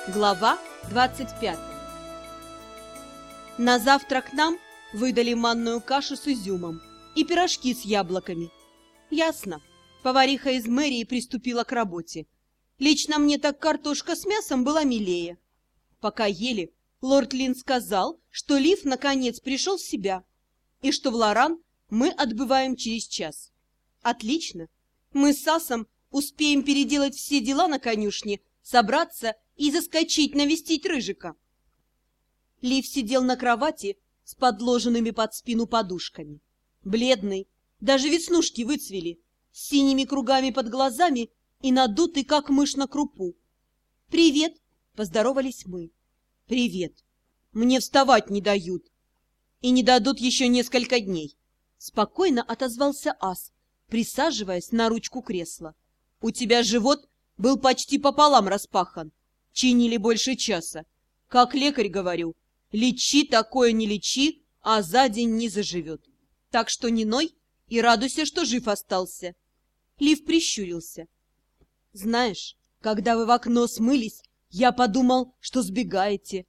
Глава 25. На завтрак нам выдали манную кашу с изюмом и пирожки с яблоками. Ясно, повариха из мэрии приступила к работе. Лично мне так картошка с мясом была милее. Пока ели, лорд Лин сказал, что Лив наконец пришел в себя, и что в Лоран мы отбываем через час. Отлично, мы с Асом успеем переделать все дела на конюшне, собраться и заскочить навестить Рыжика. Лив сидел на кровати с подложенными под спину подушками. Бледный, даже веснушки выцвели, с синими кругами под глазами и надутый, как мышь на крупу. «Привет!» — поздоровались мы. «Привет! Мне вставать не дают. И не дадут еще несколько дней!» Спокойно отозвался Ас, присаживаясь на ручку кресла. «У тебя живот был почти пополам распахан. Чинили больше часа. Как лекарь говорю, лечи такое не лечи, а за день не заживет. Так что не ной и радуйся, что жив остался». Лив прищурился. «Знаешь, когда вы в окно смылись, я подумал, что сбегаете».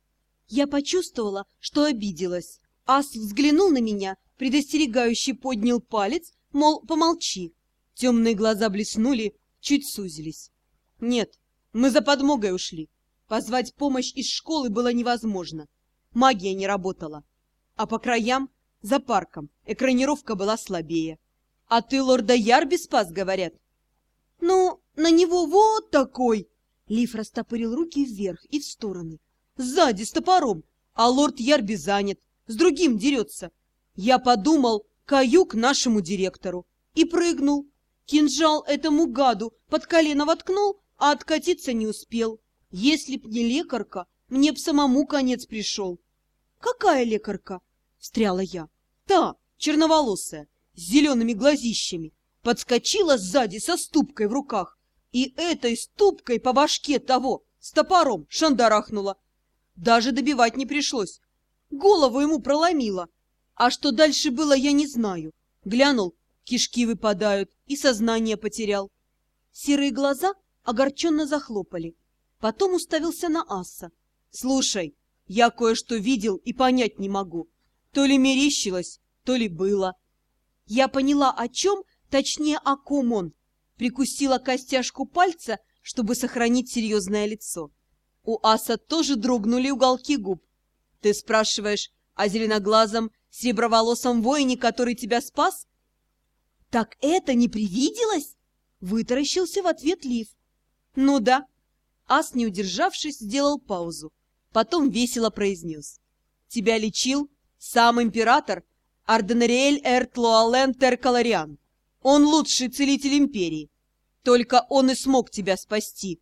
Я почувствовала, что обиделась. Ас взглянул на меня, предостерегающе поднял палец, мол, помолчи. Темные глаза блеснули, чуть сузились. «Нет, мы за подмогой ушли. Позвать помощь из школы было невозможно. Магия не работала. А по краям, за парком, экранировка была слабее. А ты лорда Ярби спас, говорят?» «Ну, на него вот такой!» Лив растопырил руки вверх и в стороны. «Сзади с топором, а лорд Ярби занят, с другим дерется. Я подумал, каюк нашему директору, и прыгнул. Кинжал этому гаду под колено воткнул, а откатиться не успел. Если б не лекарка, мне б самому конец пришел». «Какая лекарка?» — встряла я. «Та, черноволосая, с зелеными глазищами, подскочила сзади со ступкой в руках, и этой ступкой по башке того с топором шандарахнула. Даже добивать не пришлось. Голову ему проломила. А что дальше было, я не знаю. Глянул, кишки выпадают, и сознание потерял». Серые глаза огорченно захлопали. Потом уставился на Асса. «Слушай, я кое-что видел и понять не могу. То ли мерещилось, то ли было». Я поняла, о чем, точнее, о ком он. Прикусила костяшку пальца, чтобы сохранить серьезное лицо. У Аса тоже дрогнули уголки губ. «Ты спрашиваешь о зеленоглазом, сереброволосом воине, который тебя спас?» «Так это не привиделось?» — вытаращился в ответ Лив. «Ну да». Ас, не удержавшись, сделал паузу. Потом весело произнес. «Тебя лечил сам император Арденриэль Эртлуален Теркалариан. Он лучший целитель империи. Только он и смог тебя спасти».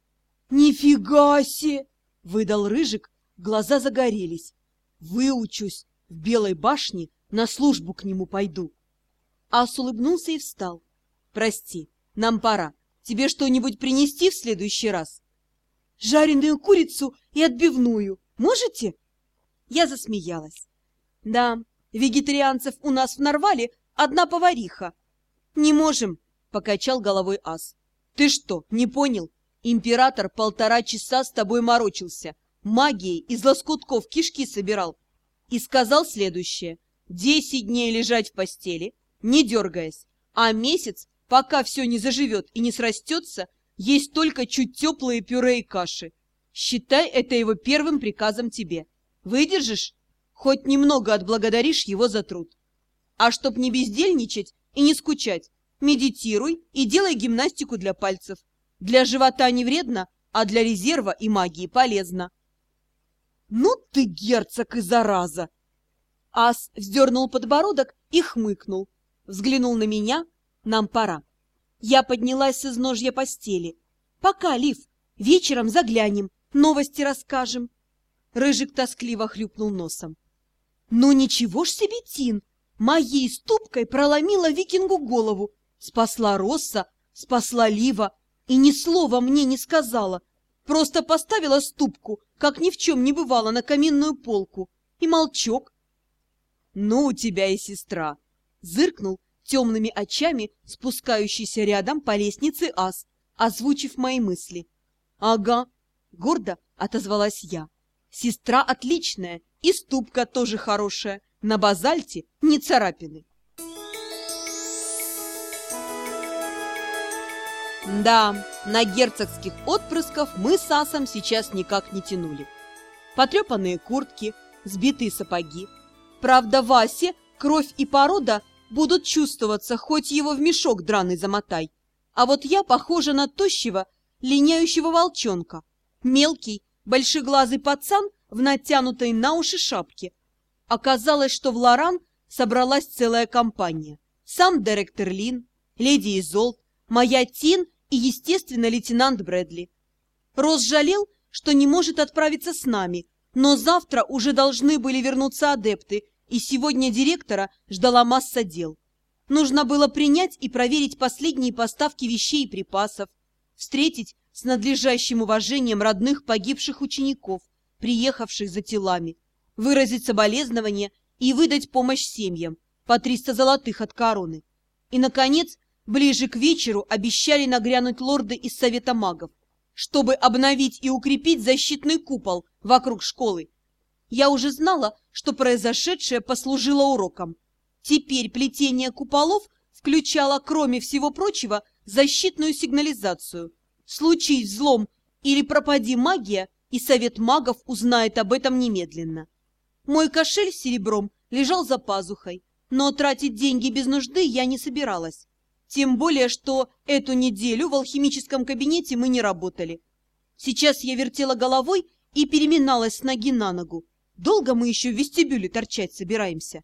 «Нифига се!» — выдал Рыжик, глаза загорелись. «Выучусь, в Белой башне на службу к нему пойду». Ас улыбнулся и встал. «Прости, нам пора. Тебе что-нибудь принести в следующий раз?» «Жареную курицу и отбивную. Можете?» Я засмеялась. «Да, вегетарианцев у нас в Нарвале одна повариха». «Не можем», — покачал головой Ас. «Ты что, не понял? Император 1,5 часа с тобой морочился, магией из лоскутков кишки собирал. И сказал следующее: 10 дней лежать в постели, не дергаясь, а месяц, пока все не заживет и не срастется, есть только чуть теплые пюре и каши. Считай это его первым приказом тебе. Выдержишь? Хоть немного отблагодаришь его за труд. А чтоб не бездельничать и не скучать, медитируй и делай гимнастику для пальцев. Для живота не вредно, а для резерва и магии полезно». «Ну ты, герцог и зараза!» Ас вздернул подбородок и хмыкнул. Взглянул на меня. «Нам пора». Я поднялась с изножья постели. «Пока, Лив, вечером заглянем, новости расскажем». Рыжик тоскливо хлюпнул носом. «Ну ничего ж себе, Тин! Моей ступкой проломила викингу голову, спасла Росса, спасла Лива и ни слова мне не сказала, просто поставила ступку, как ни в чем не бывало, на каминную полку, и молчок». «Ну, у тебя и сестра!» — зыркнул темными очами спускающийся рядом по лестнице Ас, озвучив мои мысли. «Ага, Гордо отозвалась я. Сестра отличная, и ступка тоже хорошая. На базальте не царапины. Да, на герцогских отпрысков мы с Асом сейчас никак не тянули. Потрепанные куртки, сбитые сапоги. Правда, Васе кровь и порода будут чувствоваться, хоть его в мешок драный замотай. А вот я похожа на тощего, линяющего волчонка. Мелкий, большеглазый пацан в натянутой на уши шапке. Оказалось, что в Лоран собралась целая компания. Сам директор Лин, леди Изолт, моя Тин и, естественно, лейтенант Брэдли. Росс жалел, что не может отправиться с нами, но завтра уже должны были вернуться адепты, и сегодня директора ждала масса дел. Нужно было принять и проверить последние поставки вещей и припасов, встретить с надлежащим уважением родных погибших учеников, приехавших за телами, выразить соболезнования и выдать помощь семьям, по 300 золотых от короны. И, наконец, ближе к вечеру обещали нагрянуть лорды из Совета магов, чтобы обновить и укрепить защитный купол вокруг школы. Я уже знала, что произошедшее послужило уроком. Теперь плетение куполов включало, кроме всего прочего, защитную сигнализацию. Случись взлом или пропади магия, и Совет магов узнает об этом немедленно. Мой кошель с серебром лежал за пазухой, но тратить деньги без нужды я не собиралась. Тем более, что эту неделю в алхимическом кабинете мы не работали. Сейчас я вертела головой и переминалась с ноги на ногу. Долго мы еще в вестибюле торчать собираемся?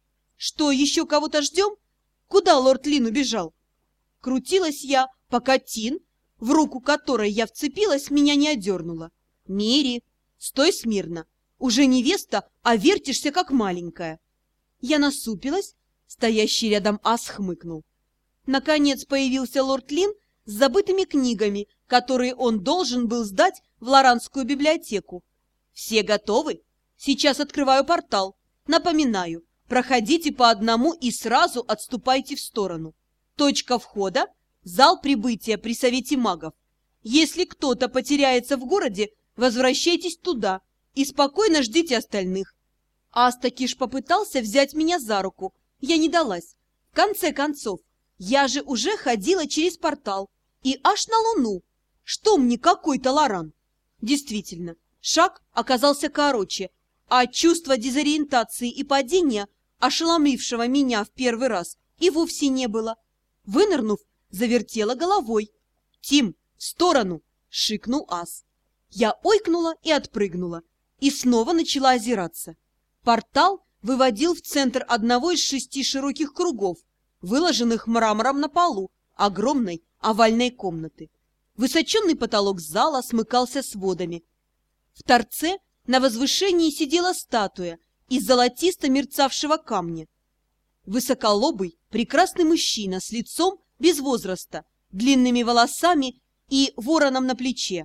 Что, еще кого-то ждем? Куда лорд Лин убежал? Крутилась я, пока Тин, в руку которой я вцепилась, меня не одернула. Мери, стой смирно. Уже невеста, а вертишься, как маленькая. Я насупилась, стоящий рядом ас хмыкнул. Наконец появился лорд Лин с забытыми книгами, которые он должен был сдать в Лоранскую библиотеку. Все готовы? Сейчас открываю портал. Напоминаю, проходите по одному и сразу отступайте в сторону. Точка входа – зал прибытия при Совете магов. Если кто-то потеряется в городе, возвращайтесь туда и спокойно ждите остальных. Астакиш попытался взять меня за руку. Я не далась. В конце концов, я же уже ходила через портал и аж на Луну. Что мне какой-то Лоран? Действительно, шаг оказался короче, а чувство дезориентации и падения, ошеломившего меня в первый раз, и вовсе не было. Вынырнув, завертела головой. «Тим, в сторону!» — шикнул ас. Я ойкнула и отпрыгнула, и снова начала озираться. Портал выводил в центр одного из 6 широких кругов, выложенных мрамором на полу огромной овальной комнаты. Высоченный потолок зала смыкался с водами. В торце на возвышении сидела статуя из золотисто мерцавшего камня. Высоколобый, прекрасный мужчина с лицом без возраста, длинными волосами и вороном на плече.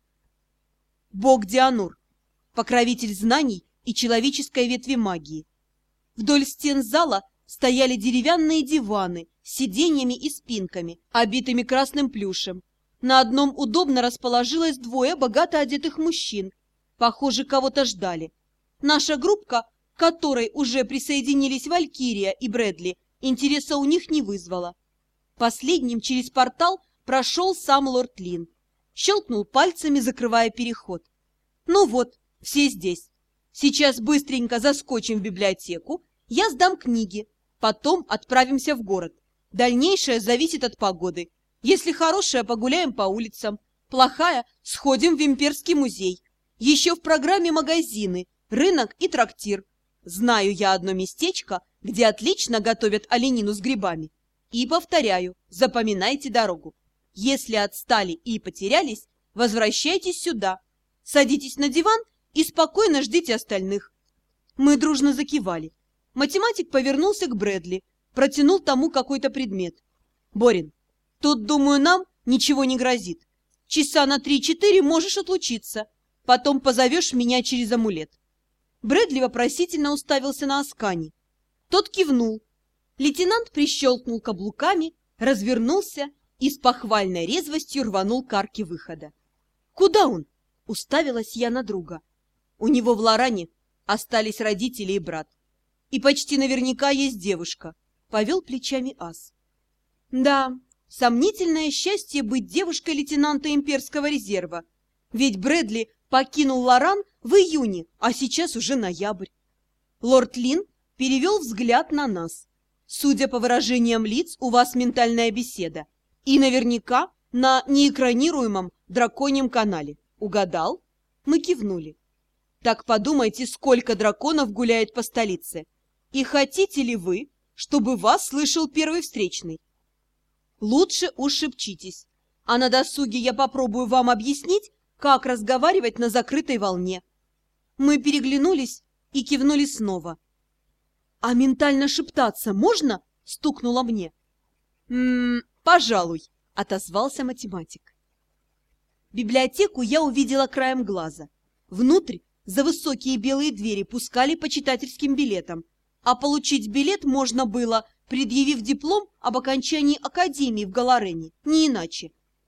Бог Дианур, покровитель знаний и человеческой ветви магии. Вдоль стен зала стояли деревянные диваны с сиденьями и спинками, обитыми красным плюшем. На одном удобно расположилось 2 богато одетых мужчин. Похоже, кого-то ждали. Наша группка, к которой уже присоединились Валькирия и Брэдли, интереса у них не вызвала. Последним через портал прошел сам лорд Лин. Щелкнул пальцами, закрывая переход. Ну вот, все здесь. Сейчас быстренько заскочим в библиотеку, я сдам книги, потом отправимся в город. Дальнейшее зависит от погоды. Если хорошая, погуляем по улицам. Плохая, сходим в имперский музей. Еще в программе магазины, рынок и трактир. Знаю я одно местечко, где отлично готовят оленину с грибами. И повторяю, запоминайте дорогу. Если отстали и потерялись, возвращайтесь сюда. Садитесь на диван и спокойно ждите остальных. Мы дружно закивали. Математик повернулся к Брэдли, протянул тому какой-то предмет. Борин, тут, думаю, нам ничего не грозит. Часа на 3-4 можешь отлучиться. Потом позовешь меня через амулет. Брэдли вопросительно уставился на Аскани. Тот кивнул. Лейтенант прищелкнул каблуками, развернулся и с похвальной резвостью рванул к арке выхода. Куда он? Уставилась я на друга. У него в Лоране остались родители и брат. И почти наверняка есть девушка. Повел плечами ас. Да, сомнительное счастье быть девушкой лейтенанта имперского резерва. Ведь Брэдли покинул Лоран в июне, а сейчас уже ноябрь. Лорд Лин перевел взгляд на нас. Судя по выражениям лиц, у вас ментальная беседа. И наверняка на неэкранируемом драконьем канале. Угадал? Мы кивнули. Так подумайте, сколько драконов гуляет по столице. И хотите ли вы, чтобы вас слышал первый встречный? Лучше уж шепчитесь, а на досуге я попробую вам объяснить, как разговаривать на закрытой волне. Мы переглянулись и кивнули снова. «А ментально шептаться можно?» — стукнуло мне. Пожалуй», — отозвался математик. Библиотеку я увидела краем глаза. Внутрь за высокие белые двери пускали по читательским билетам, а получить билет можно было, предъявив диплом об окончании академии в Галарене, не иначе.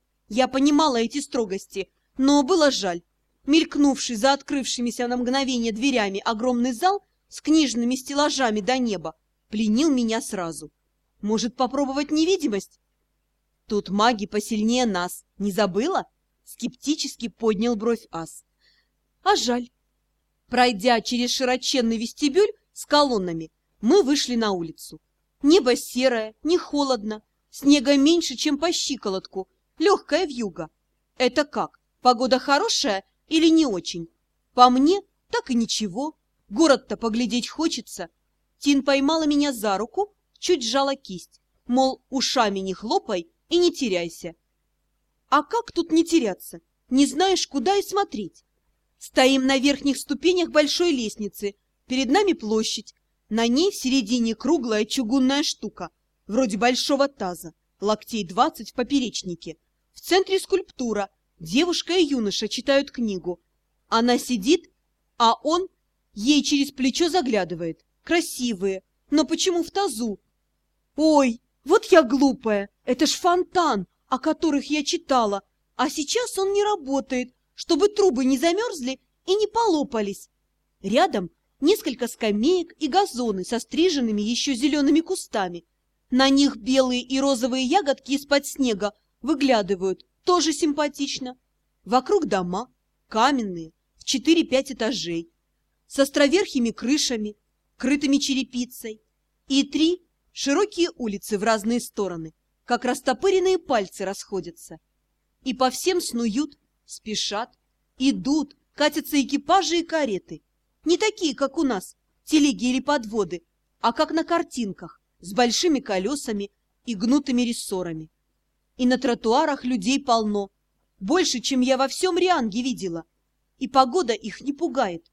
Я понимала эти строгости, но было жаль. Мелькнувший за открывшимися на мгновение дверями огромный зал с книжными стеллажами до неба пленил меня сразу. Может, попробовать невидимость? Тут маги посильнее нас, не забыла? Скептически поднял бровь ас. А жаль. Пройдя через широченный вестибюль с колоннами, мы вышли на улицу. Небо серое, не холодно, снега меньше, чем по щиколотку, легкая вьюга. Это как, погода хорошая или не очень? По мне, так и ничего. Город-то поглядеть хочется. Тин поймала меня за руку, чуть сжала кисть, мол, ушами не хлопай и не теряйся. А как тут не теряться? Не знаешь, куда и смотреть. Стоим на верхних ступенях большой лестницы, перед нами площадь. На ней в середине круглая чугунная штука, вроде большого таза, локтей 20 в поперечнике. В центре скульптура, девушка и юноша читают книгу. Она сидит, а он ей через плечо заглядывает. Красивые, но почему в тазу? Ой, вот я глупая, это ж фонтан, о которых я читала, а сейчас он не работает, чтобы трубы не замерзли и не полопались. Рядом несколько скамеек и газоны со стриженными еще зелеными кустами. На них белые и розовые ягодки из-под снега выглядывают, тоже симпатично. Вокруг дома, каменные, в 4-5 этажей, с островерхими крышами, крытыми черепицей, и 3 широкие улицы в разные стороны, как растопыренные пальцы расходятся. И по всем снуют, спешат, идут, катятся экипажи и кареты. Не такие, как у нас, телеги или подводы, а как на картинках, с большими колесами и гнутыми рессорами. И на тротуарах людей полно, больше, чем я во всем Рианге видела. И погода их не пугает.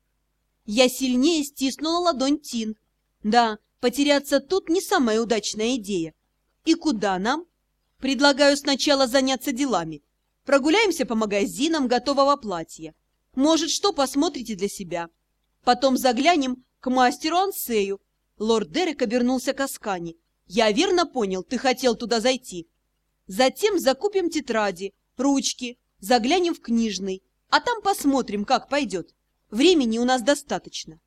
Я сильнее стиснула ладонь Тин. Да, потеряться тут не самая удачная идея. И куда нам? Предлагаю сначала заняться делами. Прогуляемся по магазинам готового платья. Может, что посмотрите для себя. Потом заглянем к мастеру Ансею. Лорд Дерек обернулся к Аскане. Я верно понял, ты хотел туда зайти. Затем закупим тетради, ручки, заглянем в книжный, а там посмотрим, как пойдет. Времени у нас достаточно.